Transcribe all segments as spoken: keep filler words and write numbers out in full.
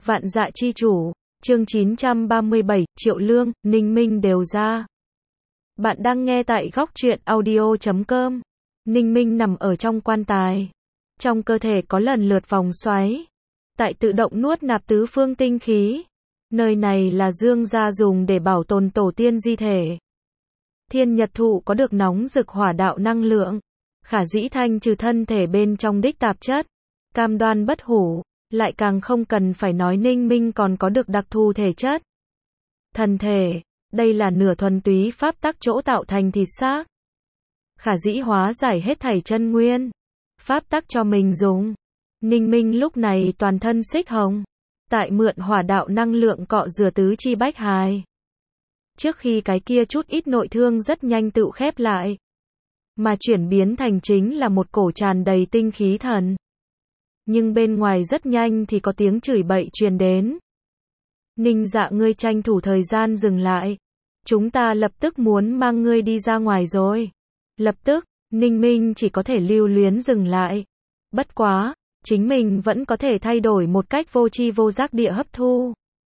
Vạn Dạ Chi Chủ, chương chín trăm ba mươi bảy, Triệu Lương, Ninh Minh đều ra. Bạn đang nghe tại góc truyện audio chấm com. Ninh Minh nằm ở trong quan tài. Trong cơ thể có lần lượt vòng xoáy. Tại tự động nuốt nạp tứ phương tinh khí. Nơi này là Dương gia dùng để bảo tồn tổ tiên di thể. Thiên Nhật Thụ có được nóng rực hỏa đạo năng lượng. Khả dĩ thanh trừ thân thể bên trong đích tạp chất. Cam đoan bất hủ. Lại càng không cần phải nói Ninh Minh còn có được đặc thù thể chất. Thần thể, đây là nửa thuần túy pháp tắc chỗ tạo thành thịt xác. Khả dĩ hóa giải hết thảy chân nguyên. Pháp tắc cho mình dùng. Ninh Minh lúc này toàn thân xích hồng. Tại mượn hỏa đạo năng lượng cọ rửa tứ chi bách hài. Trước khi cái kia chút ít nội thương rất nhanh tự khép lại. Mà chuyển biến thành chính là một cổ tràn đầy tinh khí thần. Nhưng bên ngoài rất nhanh thì có tiếng chửi bậy truyền đến. Ninh Dạ, ngươi tranh thủ thời gian dừng lại. Chúng ta lập tức muốn mang ngươi đi ra ngoài rồi. Lập tức, Ninh Minh chỉ có thể lưu luyến dừng lại. Bất quá, chính mình vẫn có thể thay đổi một cách vô tri vô giác địa hấp thu.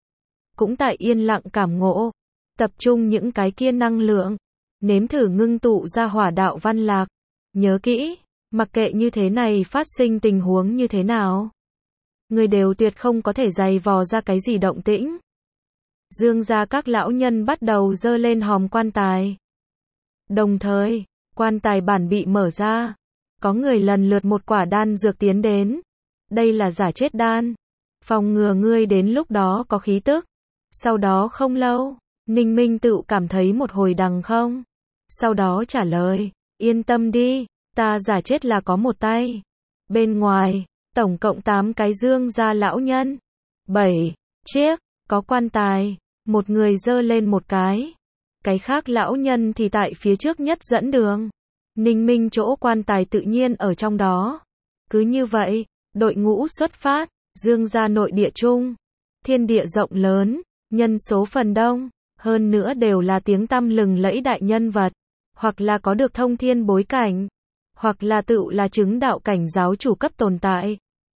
Cũng tại yên lặng cảm ngộ. Tập trung những cái kia năng lượng. Nếm thử ngưng tụ ra hỏa đạo văn lạc. Nhớ kỹ. Mặc kệ như thế này phát sinh tình huống như thế nào, người đều tuyệt không có thể giày vò ra cái gì động tĩnh. Dương gia các lão nhân bắt đầu dơ lên hòm quan tài. Đồng thời, quan tài bản bị mở ra. Có người lần lượt một quả đan dược tiến đến. Đây là giả chết đan. Phòng ngừa ngươi đến lúc đó có khí tức. Sau đó không lâu, Ninh Minh tự cảm thấy một hồi đằng không. Sau đó trả lời, yên tâm đi. Ta giả chết là có một tay. Bên ngoài, tổng cộng tám cái Dương gia lão nhân. bảy chiếc, có quan tài. Một người dơ lên một cái. Cái khác lão nhân thì tại phía trước nhất dẫn đường. Ninh Minh chỗ quan tài tự nhiên ở trong đó. Cứ như vậy, đội ngũ xuất phát. Dương gia nội địa chung. Thiên địa rộng lớn. Nhân số phần đông. Hơn nữa đều là tiếng tăm lừng lẫy đại nhân vật. Hoặc là có được thông thiên bối cảnh. Hoặc là tự là chứng đạo cảnh giáo chủ cấp tồn tại.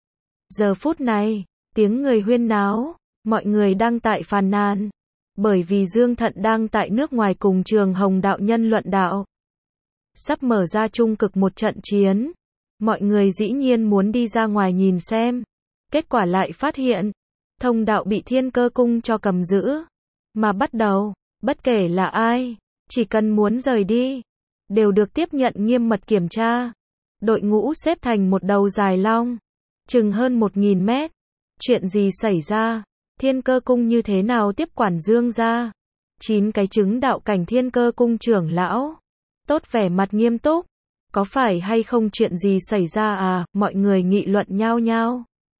Giờ phút này, tiếng người huyên náo, mọi người đang tại phàn nàn. Bởi vì Dương Thận đang tại nước ngoài cùng Trường Hồng đạo nhân luận đạo. Sắp mở ra trung cực một trận chiến. Mọi người dĩ nhiên muốn đi ra ngoài nhìn xem. Kết quả lại phát hiện, thông đạo bị Thiên Cơ Cung cho cầm giữ. Mà bắt đầu, bất kể là ai, chỉ cần muốn rời đi, đều được tiếp nhận nghiêm mật kiểm tra. Đội ngũ xếp thành một đầu dài long, chừng hơn một nghìn mét. Chuyện gì xảy ra? Thiên Cơ Cung như thế nào tiếp quản Dương gia? Chín cái chứng đạo cảnh Thiên Cơ Cung trưởng lão, tốt vẻ mặt nghiêm túc. Có phải hay không chuyện gì xảy ra à? Mọi người nghị luận nhao nhao.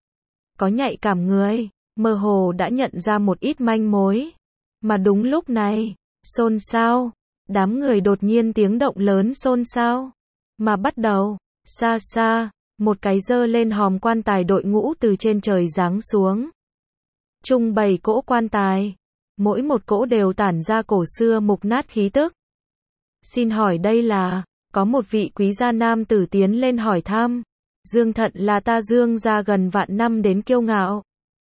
Có nhạy cảm người, mơ hồ đã nhận ra một ít manh mối. Mà đúng lúc này, xôn xao. Đám người đột nhiên tiếng động lớn xôn xao. Mà bắt đầu, xa xa, một cái dơ lên hòm quan tài đội ngũ từ trên trời giáng xuống. Chung bày cỗ quan tài. Mỗi một cỗ đều tản ra cổ xưa mục nát khí tức. Xin hỏi đây là, có một vị quý gia nam tử tiến lên hỏi thăm. Dương Thận là ta Dương gia gần vạn năm đến kiêu ngạo.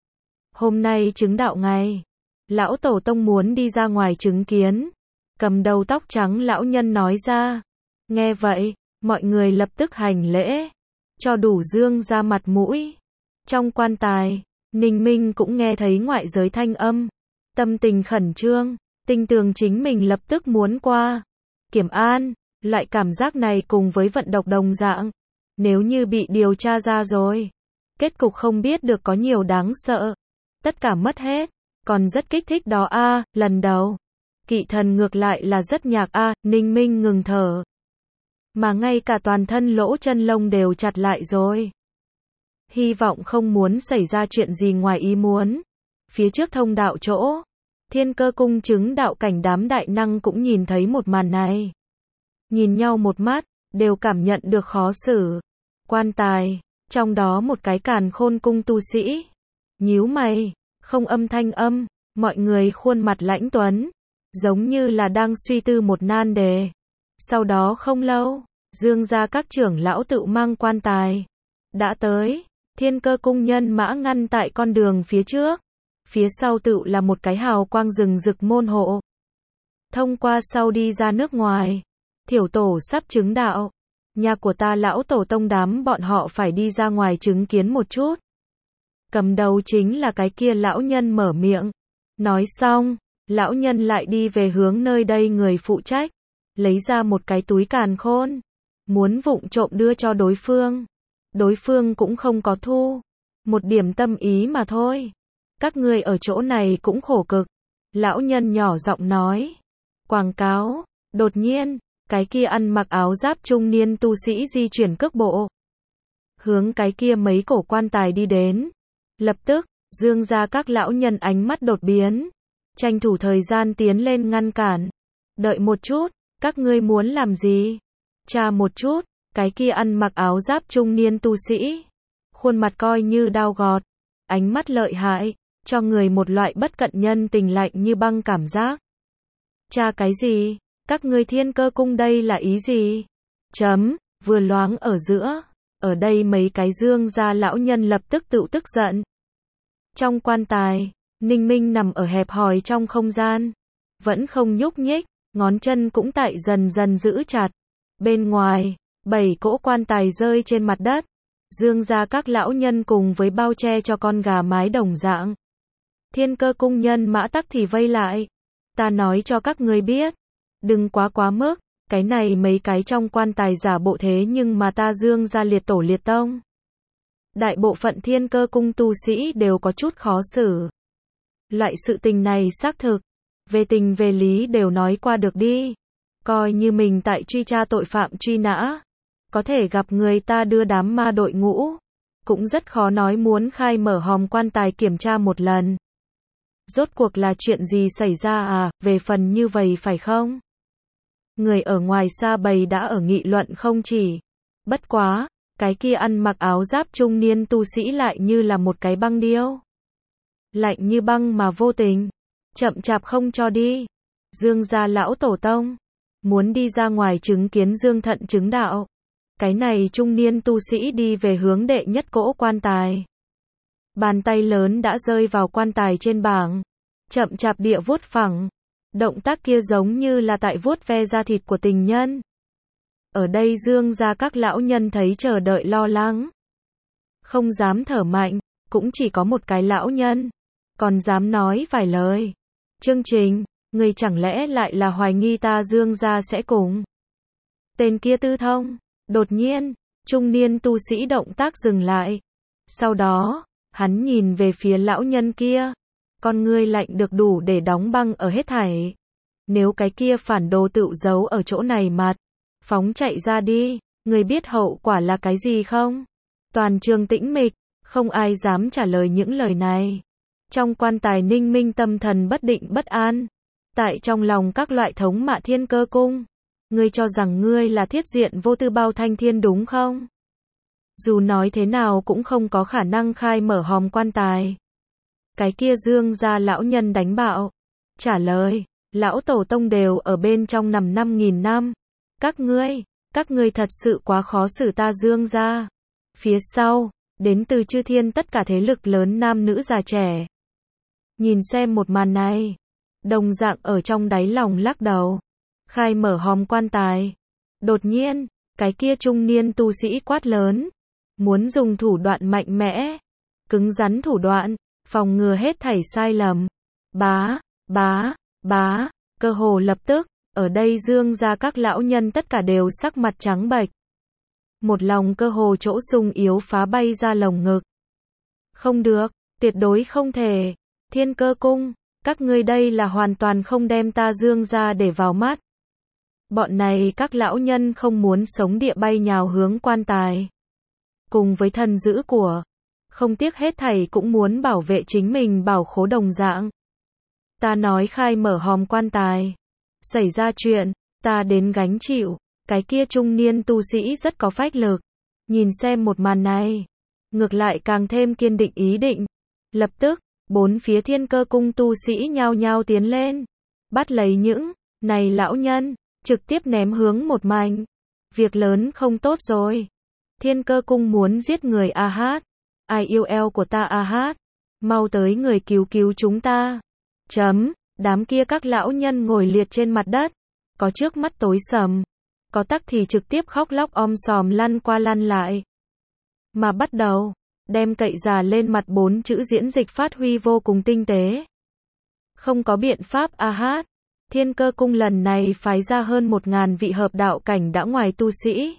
Hôm nay chứng đạo ngày. Lão tổ tông muốn đi ra ngoài chứng kiến. Cầm đầu tóc trắng lão nhân nói ra. Nghe vậy, mọi người lập tức hành lễ. Cho đủ Dương ra mặt mũi. Trong quan tài, Ninh Minh cũng nghe thấy ngoại giới thanh âm. Tâm tình khẩn trương, tinh tường chính mình lập tức muốn qua. Kiểm an, loại cảm giác này cùng với vận độc đồng dạng. Nếu như bị điều tra ra rồi, kết cục không biết được có nhiều đáng sợ. Tất cả mất hết, còn rất kích thích đó a. À, lần đầu. Kỵ thần ngược lại là rất nhạc a. À, Ninh Minh ngừng thở. Mà ngay cả toàn thân lỗ chân lông đều chặt lại rồi. Hy vọng không muốn xảy ra chuyện gì ngoài ý muốn. Phía trước thông đạo chỗ, Thiên Cơ Cung chứng đạo cảnh đám đại năng cũng nhìn thấy một màn này. Nhìn nhau một mắt, đều cảm nhận được khó xử. Quan tài, trong đó một cái càn khôn cung tu sĩ. Nhíu mày, không âm thanh âm, mọi người khuôn mặt lãnh tuấn. Giống như là đang suy tư một nan đề. Sau đó không lâu, Dương gia các trưởng lão tự mang quan tài. Đã tới, Thiên Cơ Cung nhân mã ngăn tại con đường phía trước. phía sau tự là một cái hào quang rừng rực môn hộ. Thông qua sau đi ra nước ngoài. Thiểu tổ sắp chứng đạo. Nhà của ta lão tổ tông đám bọn họ phải đi ra ngoài chứng kiến một chút. Cầm đầu chính là cái kia lão nhân mở miệng. Nói xong, lão nhân lại đi về hướng nơi đây người phụ trách. Lấy ra một cái túi càn khôn. Muốn vụng trộm đưa cho đối phương. Đối phương cũng không có thu. Một điểm tâm ý mà thôi. Các ngươi ở chỗ này cũng khổ cực. Lão nhân nhỏ giọng nói. Quảng cáo. Đột nhiên, cái kia ăn mặc áo giáp trung niên tu sĩ di chuyển cước bộ. Hướng cái kia mấy cổ quan tài đi đến. Lập tức, Dương gia các lão nhân ánh mắt đột biến. Tranh thủ thời gian tiến lên ngăn cản. Đợi một chút, các ngươi muốn làm gì? Cha một chút, cái kia ăn mặc áo giáp trung niên tu sĩ. Khuôn mặt coi như đao gọt. Ánh mắt lợi hại, cho người một loại bất cận nhân tình lạnh như băng cảm giác. Cha cái gì? Các ngươi Thiên Cơ cung đây là ý gì? Chấm, vừa loáng ở giữa. Ở đây mấy cái Dương gia lão nhân lập tức tự tức giận. Trong quan tài, Ninh Minh nằm ở hẹp hòi trong không gian. Vẫn không nhúc nhích, ngón chân cũng tại dần dần giữ chặt. Bên ngoài, bảy cỗ quan tài rơi trên mặt đất. Dương gia các lão nhân cùng với bao che cho con gà mái đồng dạng. Thiên Cơ cung nhân mã tắc thì vây lại. Ta nói cho các ngươi biết. Đừng quá quá mức, cái này mấy cái trong quan tài giả bộ thế nhưng mà ta Dương gia liệt tổ liệt tông. Đại bộ phận Thiên Cơ cung tu sĩ đều có chút khó xử. Loại sự tình này xác thực, về tình về lý đều nói qua được đi. Coi như mình tại truy tra tội phạm truy nã, có thể gặp người ta đưa đám ma đội ngũ, cũng rất khó nói muốn khai mở hòm quan tài kiểm tra một lần. Rốt cuộc là chuyện gì xảy ra à, về phần như vậy phải không? Người ở ngoài xa bầy đã ở nghị luận không chỉ. Bất quá, cái kia ăn mặc áo giáp trung niên tu sĩ lại như là một cái băng điêu. Lạnh như băng mà vô tình. Chậm chạp không cho đi. Dương gia lão tổ tông. Muốn đi ra ngoài chứng kiến Dương thận chứng đạo. Cái này trung niên tu sĩ đi về hướng đệ nhất cỗ quan tài. Bàn tay lớn đã rơi vào quan tài trên bảng. Chậm chạp địa vuốt phẳng. Động tác kia giống như là tại vuốt ve da thịt của tình nhân. Ở đây Dương gia các lão nhân thấy chờ đợi lo lắng. Không dám thở mạnh, cũng chỉ có một cái lão nhân. Còn dám nói vài lời. Chương trình, người chẳng lẽ lại là hoài nghi ta Dương gia sẽ cùng. Tên kia tư thông. Đột nhiên, trung niên tu sĩ động tác dừng lại. Sau đó, hắn nhìn về phía lão nhân kia. Con ngươi lạnh được đủ để đóng băng ở hết thảy. Nếu cái kia phản đồ tự giấu ở chỗ này mặt, phóng chạy ra đi, người biết hậu quả là cái gì không? Toàn trường tĩnh mịch, không ai dám trả lời những lời này. Trong quan tài Ninh Minh tâm thần bất định bất an. Tại trong lòng các loại thống mạ Thiên Cơ cung. Ngươi cho rằng ngươi là thiết diện vô tư bao thanh thiên đúng không? Dù nói thế nào cũng không có khả năng khai mở hòm quan tài. Cái kia Dương gia lão nhân đánh bạo. Trả lời, lão tổ tông đều ở bên trong nằm năm nghìn năm. Các ngươi, các ngươi thật sự quá khó xử ta Dương gia. Phía sau, đến từ chư thiên tất cả thế lực lớn nam nữ già trẻ. Nhìn xem một màn này, đồng dạng ở trong đáy lòng lắc đầu. Khai mở hòm quan tài. Đột nhiên, cái kia trung niên tu sĩ quát lớn. Muốn dùng thủ đoạn mạnh mẽ, cứng rắn thủ đoạn, phòng ngừa hết thảy sai lầm. Bá, bá, bá, cơ hồ lập tức, ở đây Dương gia các lão nhân tất cả đều sắc mặt trắng bệch. Một lòng cơ hồ chỗ sung yếu phá bay ra lồng ngực. Không được, tuyệt đối không thể. Thiên Cơ cung, các ngươi đây là hoàn toàn không đem ta Dương gia để vào mắt. Bọn này các lão nhân không muốn sống địa bay nhào hướng quan tài. Cùng với thần dữ của, không tiếc hết thảy cũng muốn bảo vệ chính mình bảo khố đồng dạng. Ta nói khai mở hòm quan tài. Xảy ra chuyện, ta đến gánh chịu. Cái kia trung niên tu sĩ rất có phách lực. Nhìn xem một màn này. Ngược lại càng thêm kiên định ý định. Lập tức, bốn phía Thiên Cơ cung tu sĩ nhao nhao tiến lên. Bắt lấy những, này lão nhân, trực tiếp ném hướng một mảnh. Việc lớn không tốt rồi. Thiên Cơ cung muốn giết người a hát. Ai yêu eo của ta a hát. Mau tới người cứu cứu chúng ta. Chấm, đám kia các lão nhân ngồi liệt trên mặt đất. Có trước mắt tối sầm. Có tắc thì trực tiếp khóc lóc om sòm lăn qua lăn lại. Mà bắt đầu, đem cậy già lên mặt bốn chữ diễn dịch phát huy vô cùng tinh tế. Không có biện pháp a hát. Thiên Cơ Cung lần này phái ra hơn một ngàn vị hợp đạo cảnh đã ngoài tu sĩ.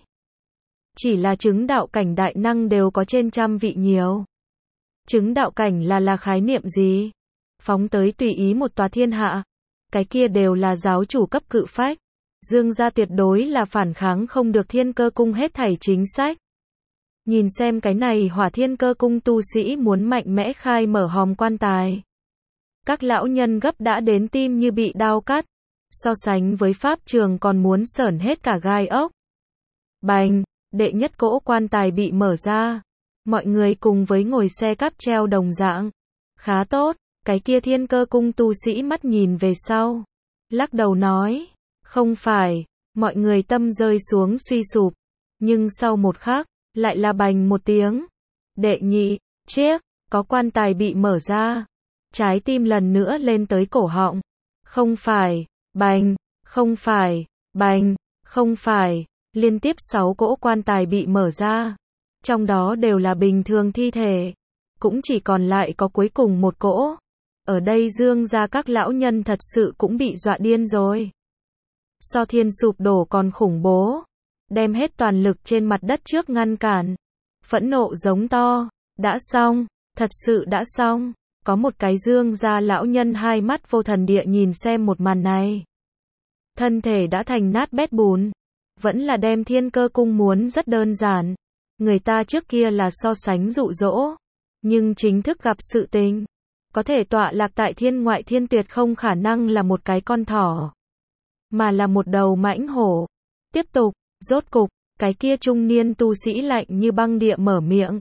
Chỉ là chứng đạo cảnh đại năng đều có trên trăm vị nhiều. Chứng đạo cảnh là là khái niệm gì? Phóng tới tùy ý một tòa thiên hạ. Cái kia đều là giáo chủ cấp cự phách. Dương gia tuyệt đối là phản kháng không được Thiên Cơ Cung hết thảy chính sách. Nhìn xem cái này Hỏa Thiên Cơ Cung tu sĩ muốn mạnh mẽ khai mở hòm quan tài. Các lão nhân gấp đã đến tim như bị đao cắt. So sánh với pháp trường còn muốn sởn hết cả gai ốc. Bành, đệ nhất cỗ quan tài bị mở ra. Mọi người cùng với ngồi xe cáp treo đồng dạng. Khá tốt, cái kia Thiên Cơ Cung tu sĩ mắt nhìn về sau. Lắc đầu nói, không phải, mọi người tâm rơi xuống suy sụp. Nhưng sau một khắc, lại là bành một tiếng. Đệ nhị, chiếc, có quan tài bị mở ra. Trái tim lần nữa lên tới cổ họng. Không phải, bành, không phải, bành, không phải. Liên tiếp sáu cỗ quan tài bị mở ra. Trong đó đều là bình thường thi thể. Cũng chỉ còn lại có cuối cùng một cỗ. Ở đây Dương gia các lão nhân thật sự cũng bị dọa điên rồi. So thiên sụp đổ còn khủng bố. Đem hết toàn lực trên mặt đất trước ngăn cản. Phẫn nộ giống to. Đã xong, thật sự đã xong. Có một cái Dương gia lão nhân hai mắt vô thần địa nhìn xem một màn này. Thân thể đã thành nát bét bùn. Vẫn là đem Thiên Cơ Cung muốn rất đơn giản. Người ta trước kia là so sánh dụ dỗ. Nhưng chính thức gặp sự tình. Có thể tọa lạc tại thiên ngoại thiên tuyệt không khả năng là một cái con thỏ. Mà là một đầu mãnh hổ. Tiếp tục, rốt cục, cái kia trung niên tu sĩ lạnh như băng địa mở miệng.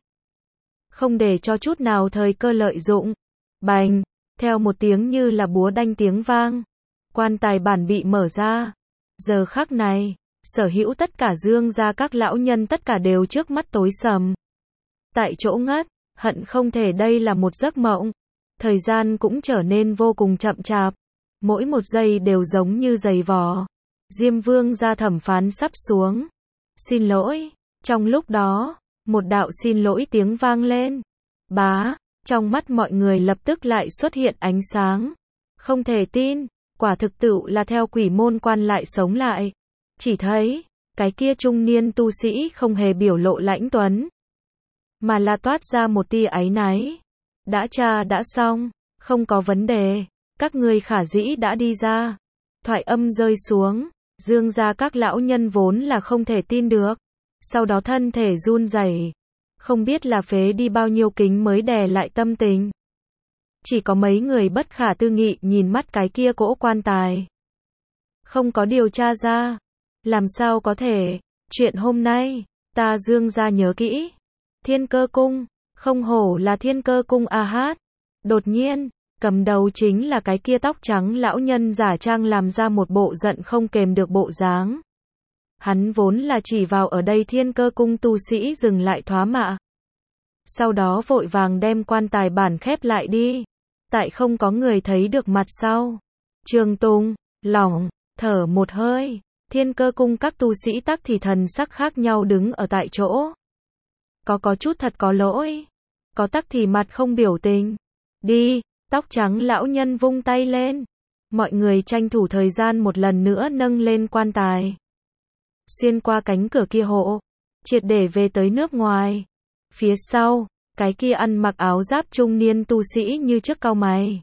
Không để cho chút nào thời cơ lợi dụng. Bành, theo một tiếng như là búa đanh tiếng vang. Quan tài bản bị mở ra. Giờ khắc này, sở hữu tất cả Dương gia các lão nhân tất cả đều trước mắt tối sầm. Tại chỗ ngất, hận không thể đây là một giấc mộng. Thời gian cũng trở nên vô cùng chậm chạp. Mỗi một giây đều giống như giày vò. Diêm Vương gia thẩm phán sắp xuống. Xin lỗi. Trong lúc đó, một đạo xin lỗi tiếng vang lên. Bá, trong mắt mọi người lập tức lại xuất hiện ánh sáng. Không thể tin, quả thực tự là theo quỷ môn quan lại sống lại. Chỉ thấy, cái kia trung niên tu sĩ không hề biểu lộ lãnh tuấn. Mà là toát ra một tia áy náy. Đã tra đã xong, không có vấn đề. Các người khả dĩ đã đi ra. Thoại âm rơi xuống. Dương gia các lão nhân vốn là không thể tin được. Sau đó thân thể run rẩy. Không biết là phế đi bao nhiêu kính mới đè lại tâm tình. Chỉ có mấy người bất khả tư nghị nhìn mắt cái kia cỗ quan tài. Không có điều tra ra. Làm sao có thể. Chuyện hôm nay, ta Dương gia nhớ kỹ. Thiên Cơ Cung, không hổ là Thiên Cơ Cung a hát. Đột nhiên, cầm đầu chính là cái kia tóc trắng lão nhân giả trang làm ra một bộ giận không kềm được bộ dáng. Hắn vốn là chỉ vào ở đây Thiên Cơ Cung tu sĩ dừng lại thoá mạ. Sau đó vội vàng đem quan tài bản khép lại đi. Tại không có người thấy được mặt sau. Trường Tùng, lỏng, thở một hơi. Thiên Cơ Cung các tu sĩ tắc thì thần sắc khác nhau đứng ở tại chỗ. Có có chút thật có lỗi. Có tắc thì mặt không biểu tình. Đi, tóc trắng lão nhân vung tay lên. Mọi người tranh thủ thời gian một lần nữa nâng lên quan tài. Xuyên qua cánh cửa kia hộ. Triệt để về tới nước ngoài. Phía sau, cái kia ăn mặc áo giáp trung niên tu sĩ như trước cau mày.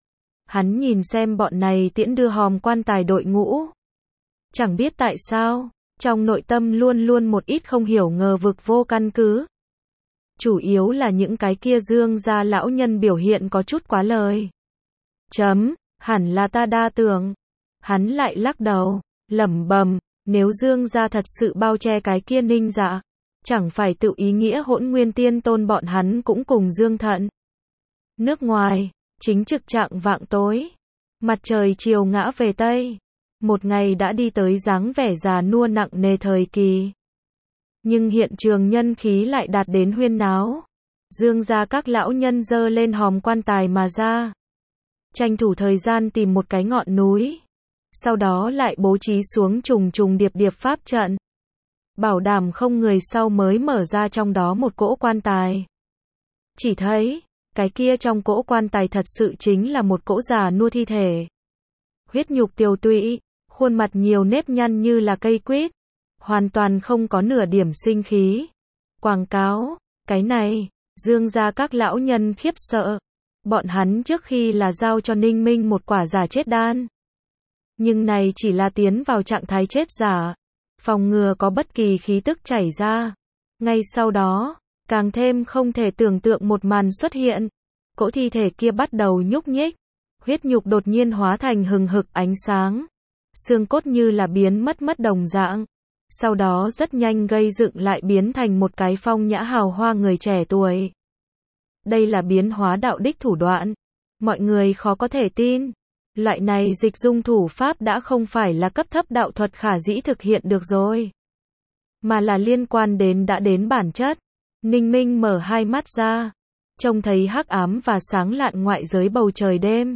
Hắn nhìn xem bọn này tiễn đưa hòm quan tài đội ngũ. Chẳng biết tại sao, trong nội tâm luôn luôn một ít không hiểu ngờ vực vô căn cứ. Chủ yếu là những cái kia Dương gia lão nhân biểu hiện có chút quá lời. Chấm, hẳn là ta đa tưởng. Hắn lại lắc đầu, lẩm bẩm, nếu Dương gia thật sự bao che cái kia Ninh Dạ, chẳng phải tự ý nghĩa Hỗn Nguyên Tiên Tôn bọn hắn cũng cùng Dương Thận. Nước ngoài, chính trực trạng vạng tối, mặt trời chiều ngã về tây, một ngày đã đi tới dáng vẻ già nua nặng nề thời kỳ. Nhưng hiện trường nhân khí lại đạt đến huyên náo. Dương gia các lão nhân giơ lên hòm quan tài mà ra. Tranh thủ thời gian tìm một cái ngọn núi. Sau đó lại bố trí xuống trùng trùng điệp điệp pháp trận. Bảo đảm không người sau mới mở ra trong đó một cỗ quan tài. Chỉ thấy, cái kia trong cỗ quan tài thật sự chính là một cỗ già nua thi thể. Huyết nhục tiều tụy, khuôn mặt nhiều nếp nhăn như là cây quýt. Hoàn toàn không có nửa điểm sinh khí. Quảng cáo, cái này, Dương gia các lão nhân khiếp sợ. Bọn hắn trước khi là giao cho Ninh Minh một quả giả chết đan. Nhưng này chỉ là tiến vào trạng thái chết giả. Phòng ngừa có bất kỳ khí tức chảy ra. Ngay sau đó, càng thêm không thể tưởng tượng một màn xuất hiện. Cỗ thi thể kia bắt đầu nhúc nhích. Huyết nhục đột nhiên hóa thành hừng hực ánh sáng. Xương cốt như là biến mất mất đồng dạng. Sau đó rất nhanh gây dựng lại biến thành một cái phong nhã hào hoa người trẻ tuổi. Đây là biến hóa đạo đích thủ đoạn. Mọi người khó có thể tin. Loại này dịch dung thủ pháp đã không phải là cấp thấp đạo thuật khả dĩ thực hiện được rồi. Mà là liên quan đến đã đến bản chất. Ninh Minh mở hai mắt ra. Trông thấy hắc ám và sáng lạn ngoại giới bầu trời đêm.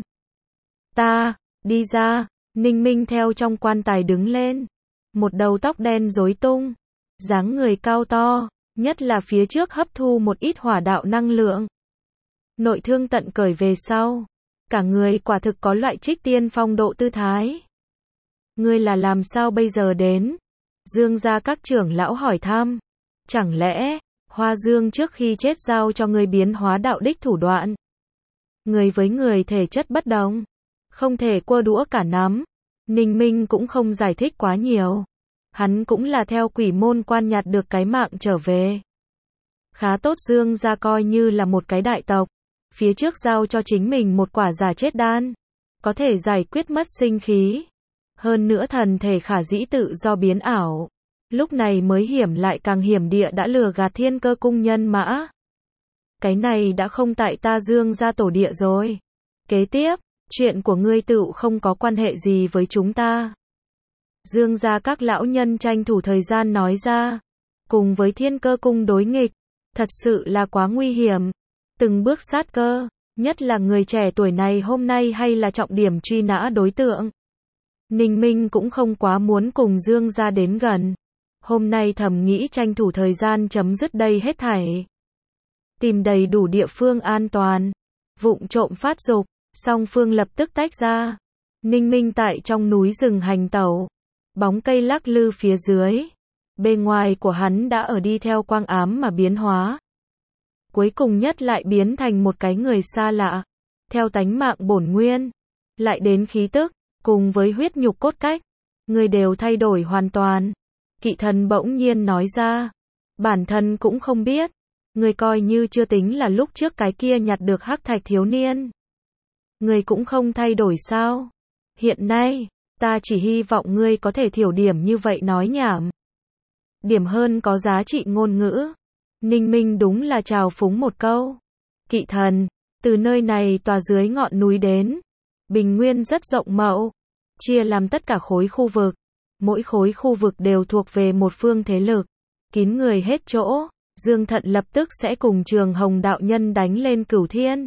Ta, đi ra. Ninh Minh theo trong quan tài đứng lên. Một đầu tóc đen rối tung. Dáng người cao to. Nhất là phía trước hấp thu một ít hỏa đạo năng lượng. Nội thương tận cởi về sau. Cả người quả thực có loại trích tiên phong độ tư thái. Ngươi là làm sao bây giờ đến? Dương gia các trưởng lão hỏi thăm. Chẳng lẽ, Hoa Dương trước khi chết giao cho ngươi biến hóa đạo đích thủ đoạn? Người với người thể chất bất đồng. Không thể quơ đũa cả nắm. Ninh Minh cũng không giải thích quá nhiều. Hắn cũng là theo quỷ môn quan nhặt được cái mạng trở về. Khá tốt, Dương gia coi như là một cái đại tộc. Phía trước giao cho chính mình một quả giả chết đan. Có thể giải quyết mất sinh khí. Hơn nữa thần thể khả dĩ tự do biến ảo. Lúc này mới hiểm lại càng hiểm địa đã lừa gạt Thiên Cơ cung nhân mã. Cái này đã không tại ta Dương gia tổ địa rồi. Kế tiếp, chuyện của ngươi tựu không có quan hệ gì với chúng ta. Dương gia các lão nhân tranh thủ thời gian nói ra. Cùng với Thiên Cơ cung đối nghịch. Thật sự là quá nguy hiểm. Từng bước sát cơ. Nhất là người trẻ tuổi này hôm nay hay là trọng điểm truy nã đối tượng. Ninh Minh cũng không quá muốn cùng Dương gia đến gần. Hôm nay thầm nghĩ tranh thủ thời gian chấm dứt đây hết thảy. Tìm đầy đủ địa phương an toàn. Vụng trộm phát dục. Song phương lập tức tách ra. Ninh Minh tại trong núi rừng hành tẩu. Bóng cây lắc lư phía dưới. Bề ngoài của hắn đã ở đi theo quang ám mà biến hóa. Cuối cùng nhất lại biến thành một cái người xa lạ. Theo tánh mạng bổn nguyên. Lại đến khí tức. Cùng với huyết nhục cốt cách. Người đều thay đổi hoàn toàn. Kỵ thần bỗng nhiên nói ra. Bản thân cũng không biết. Người coi như chưa tính là lúc trước cái kia nhặt được hắc thạch thiếu niên. Người cũng không thay đổi sao? Hiện nay, ta chỉ hy vọng ngươi có thể thiểu điểm như vậy nói nhảm. Điểm hơn có giá trị ngôn ngữ. Ninh Minh đúng là trào phúng một câu. Kỵ thần, từ nơi này tòa dưới ngọn núi đến. Bình nguyên rất rộng mậu. Chia làm tất cả khối khu vực. Mỗi khối khu vực đều thuộc về một phương thế lực. Kín người hết chỗ. Dương Thận lập tức sẽ cùng Trường Hồng đạo nhân đánh lên cửu thiên.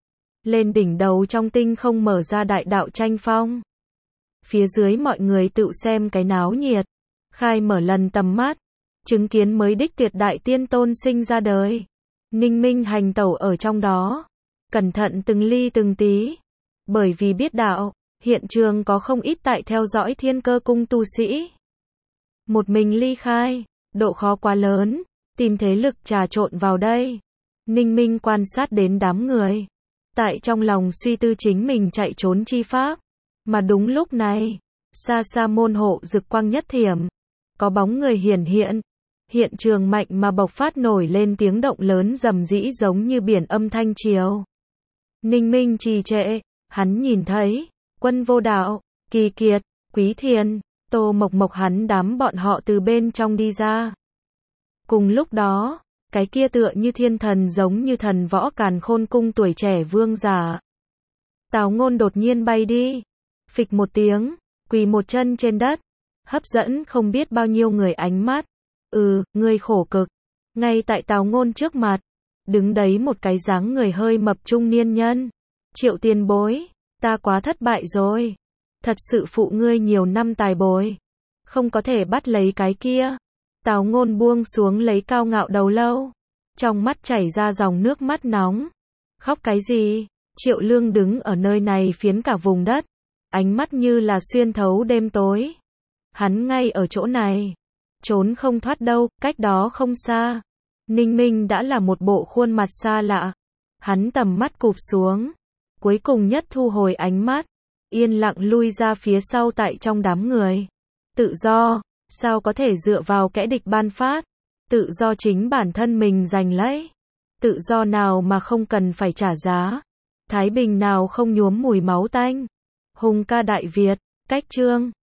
Lên đỉnh đầu trong tinh không mở ra đại đạo tranh phong. Phía dưới mọi người tự xem cái náo nhiệt. Khai mở lần tầm mắt. Chứng kiến mới đích tuyệt đại tiên tôn sinh ra đời. Ninh Minh hành tẩu ở trong đó. Cẩn thận từng ly từng tí. Bởi vì biết đạo, hiện trường có không ít tại theo dõi Thiên Cơ cung tu sĩ. Một mình ly khai, độ khó quá lớn. Tìm thế lực trà trộn vào đây. Ninh Minh quan sát đến đám người. Tại trong lòng suy tư chính mình chạy trốn chi pháp. Mà đúng lúc này, xa xa môn hộ rực quang nhất thiểm. Có bóng người hiển hiện. Hiện trường mạnh mà bộc phát nổi lên tiếng động lớn rầm rĩ giống như biển âm thanh triều. Ninh Minh trì trệ, hắn nhìn thấy, Quân Vô Đạo, Kỳ Kiệt, Quý Thiên, Tô Mộc Mộc hắn đám bọn họ từ bên trong đi ra. Cùng lúc đó, cái kia tựa như thiên thần giống như thần võ Càn Khôn cung tuổi trẻ vương giả. Tào Ngôn đột nhiên bay đi, phịch một tiếng, quỳ một chân trên đất, hấp dẫn không biết bao nhiêu người ánh mắt. Ừ, ngươi khổ cực. Ngay tại Tào Ngôn trước mặt, Đứng đấy một cái dáng người hơi mập trung niên nhân. Triệu tiền bối, ta quá thất bại rồi. Thật sự phụ ngươi nhiều năm tài bồi. Không có thể bắt lấy cái kia. Tào Ngôn buông xuống lấy cao ngạo đầu lâu. Trong mắt chảy ra dòng nước mắt nóng. Khóc cái gì? Triệu Lương đứng ở nơi này phiến cả vùng đất. Ánh mắt như là xuyên thấu đêm tối. Hắn ngay ở chỗ này. Trốn không thoát đâu, cách đó không xa. Ninh Minh đã là một bộ khuôn mặt xa lạ. Hắn tầm mắt cụp xuống. Cuối cùng nhất thu hồi ánh mắt. Yên lặng lui ra phía sau tại trong đám người. Tự do, sao có thể dựa vào kẻ địch ban phát? Tự do chính bản thân mình giành lấy. Tự do nào mà không cần phải trả giá? Thái bình nào không nhuốm mùi máu tanh? Hùng ca Đại Việt, cách chương